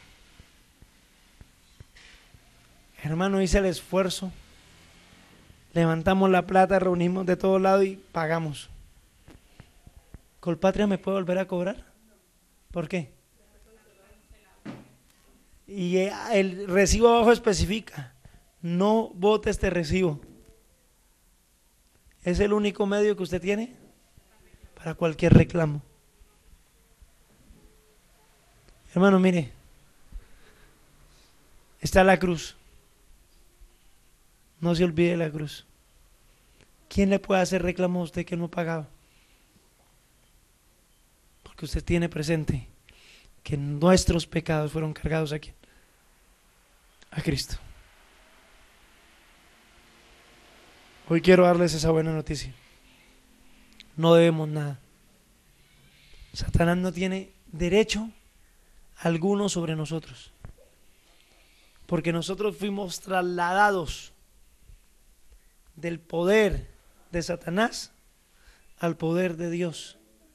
S1: Hermano, hice el esfuerzo, levantamos la plata, reunimos de todos lados y pagamos. ¿Colpatria me puede volver a cobrar? ¿Por qué? Y el recibo abajo especifica, no bote este recibo. Es el único medio que usted tiene para cualquier reclamo. Hermano, mire, está la cruz. No se olvide de la cruz. ¿Quién le puede hacer reclamo a usted que no ha pagado? Porque usted tiene presente que nuestros pecados fueron cargados aquí, a Cristo. Hoy quiero darles esa buena noticia. No debemos nada. Satanás no tiene derecho alguno sobre nosotros, porque nosotros fuimos trasladados del poder de Satanás al poder de Dios.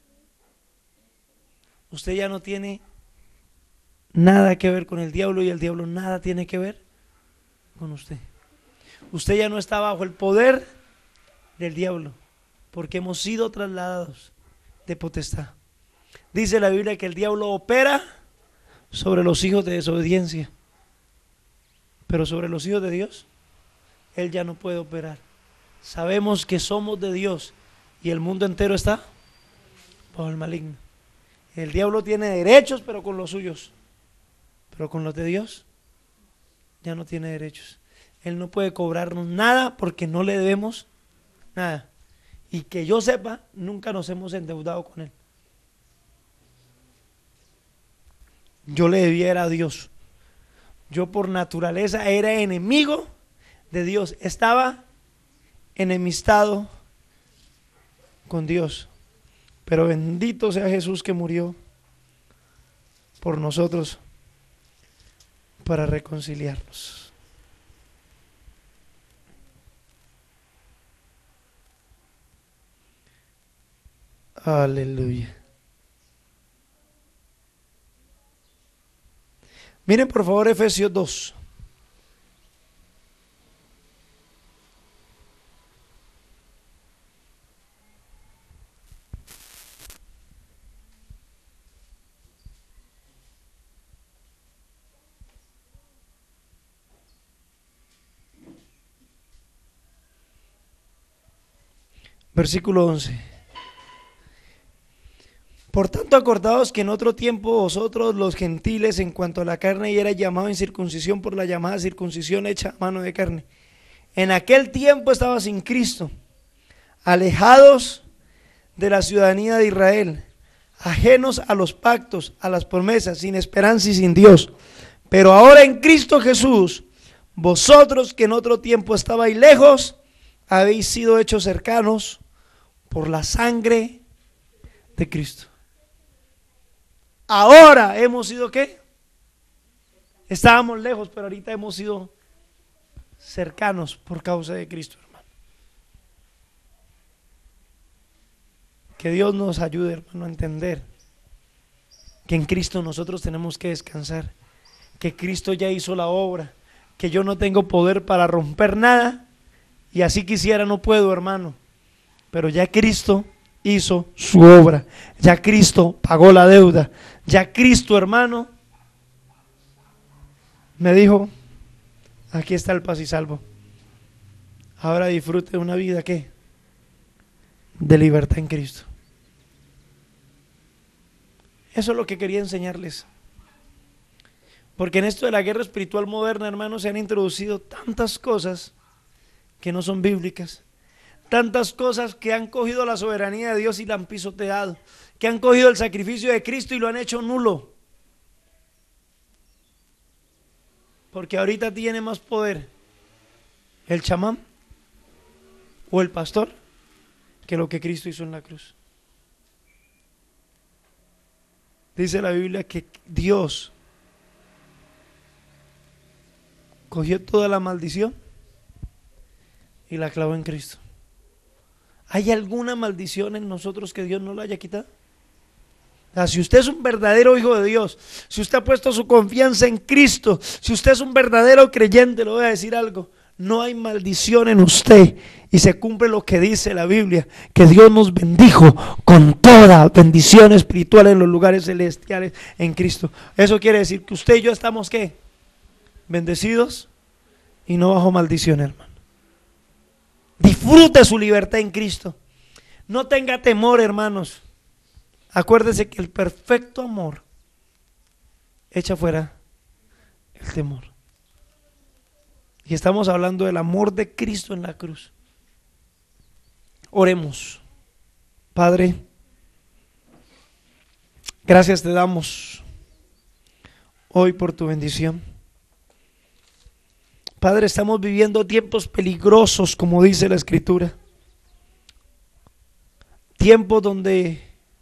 S1: Usted ya no tiene nada que ver con el diablo y el diablo nada tiene que ver con usted. Usted ya no está bajo el poder del diablo, porque hemos sido trasladados de potestad. Dice la Biblia que el diablo opera sobre los hijos de desobediencia, pero sobre los hijos de Dios, él ya no puede operar. Sabemos que somos de Dios y el mundo entero está bajo el maligno. El diablo tiene derechos, pero con los suyos, pero con los de Dios ya no tiene derechos. Él no puede cobrarnos nada porque no le debemos nada. Y que yo sepa, nunca nos hemos endeudado con él. Yo le debía a Dios. Yo por naturaleza era enemigo de Dios. Estaba enemistado con Dios. Pero bendito sea Jesús que murió por nosotros para reconciliarnos. Aleluya. Miren por favor Efesios dos. Versículo once. Por tanto, acordaos que en otro tiempo vosotros los gentiles en cuanto a la carne y era llamado incircuncisión por la llamada circuncisión hecha a mano de carne. En aquel tiempo estaba sin Cristo, alejados de la ciudadanía de Israel, ajenos a los pactos, a las promesas, sin esperanza y sin Dios. Pero ahora en Cristo Jesús, vosotros que en otro tiempo estabais lejos, habéis sido hechos cercanos por la sangre de Cristo. Ahora hemos sido ¿qué? Estábamos lejos, pero ahorita hemos sido cercanos por causa de Cristo, hermano. Que Dios nos ayude, hermano, a entender que en Cristo nosotros tenemos que descansar, que Cristo ya hizo la obra, que yo no tengo poder para romper nada y así quisiera no puedo, hermano, pero ya Cristo hizo su obra, ya Cristo pagó la deuda, ya Cristo, hermano, me dijo, aquí está el paz y salvo. Ahora disfrute de una vida ¿qué? De libertad en Cristo. Eso es lo que quería enseñarles. Porque en esto de la guerra espiritual moderna, hermanos, se han introducido tantas cosas que no son bíblicas. Tantas cosas que han cogido la soberanía de Dios y la han pisoteado, que han cogido el sacrificio de Cristo y lo han hecho nulo. Porque ahorita tiene más poder el chamán o el pastor que lo que Cristo hizo en la cruz. Dice la Biblia que Dios cogió toda la maldición y la clavó en Cristo. ¿Hay alguna maldición en nosotros que Dios no la haya quitado? O sea, si usted es un verdadero hijo de Dios, si usted ha puesto su confianza en Cristo, si usted es un verdadero creyente, le voy a decir algo, no hay maldición en usted y se cumple lo que dice la Biblia, que Dios nos bendijo con toda bendición espiritual en los lugares celestiales en Cristo. Eso quiere decir que usted y yo estamos ¿qué? Bendecidos y no bajo maldición, hermano. Disfrute su libertad en Cristo. No tenga temor, hermanos. Acuérdese que el perfecto amor echa fuera el temor. Y estamos hablando del amor de Cristo en la cruz. Oremos. Padre, gracias te damos hoy por tu bendición. Padre, estamos viviendo tiempos peligrosos, como dice la Escritura. Tiempos donde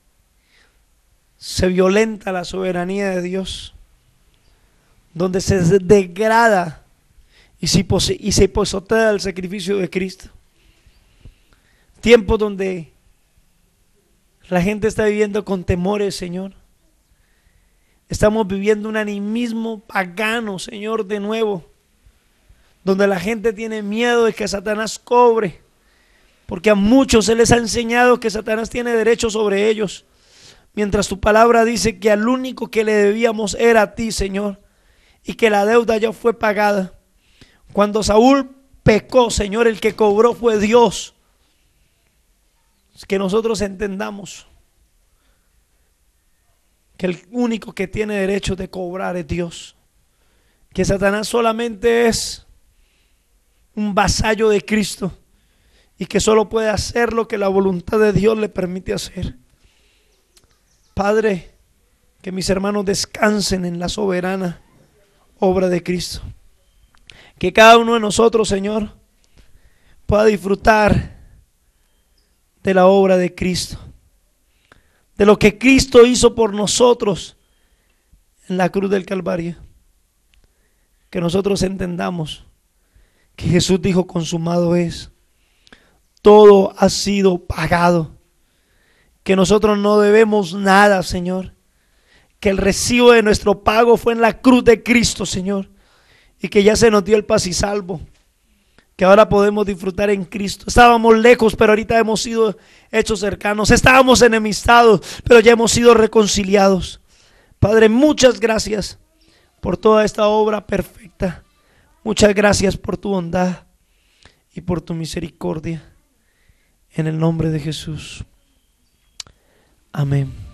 S1: se violenta la soberanía de Dios, donde se degrada y se, y se pisotea el sacrificio de Cristo. Tiempos donde la gente está viviendo con temores, Señor. Estamos viviendo un animismo pagano, Señor, de nuevo, donde la gente tiene miedo de que Satanás cobre, porque a muchos se les ha enseñado que Satanás tiene derecho sobre ellos, mientras tu palabra dice que al único que le debíamos era a ti, Señor, y que la deuda ya fue pagada. Cuando Saúl pecó, Señor, el que cobró fue Dios. Que nosotros entendamos que el único que tiene derecho de cobrar es Dios, que Satanás solamente es un vasallo de Cristo y que solo puede hacer lo que la voluntad de Dios le permite hacer. Padre, que mis hermanos descansen en la soberana obra de Cristo, que cada uno de nosotros, Señor, pueda disfrutar de la obra de Cristo, de lo que Cristo hizo por nosotros en la cruz del Calvario. Que nosotros entendamos que Jesús dijo: consumado es, todo ha sido pagado, que nosotros no debemos nada, Señor, que el recibo de nuestro pago fue en la cruz de Cristo, Señor, y que ya se nos dio el paz y salvo, que ahora podemos disfrutar en Cristo. Estábamos lejos, pero ahorita hemos sido hechos cercanos. Estábamos enemistados, pero ya hemos sido reconciliados. Padre, muchas gracias por toda esta obra perfecta. Muchas gracias por tu bondad y por tu misericordia. En el nombre de Jesús. Amén.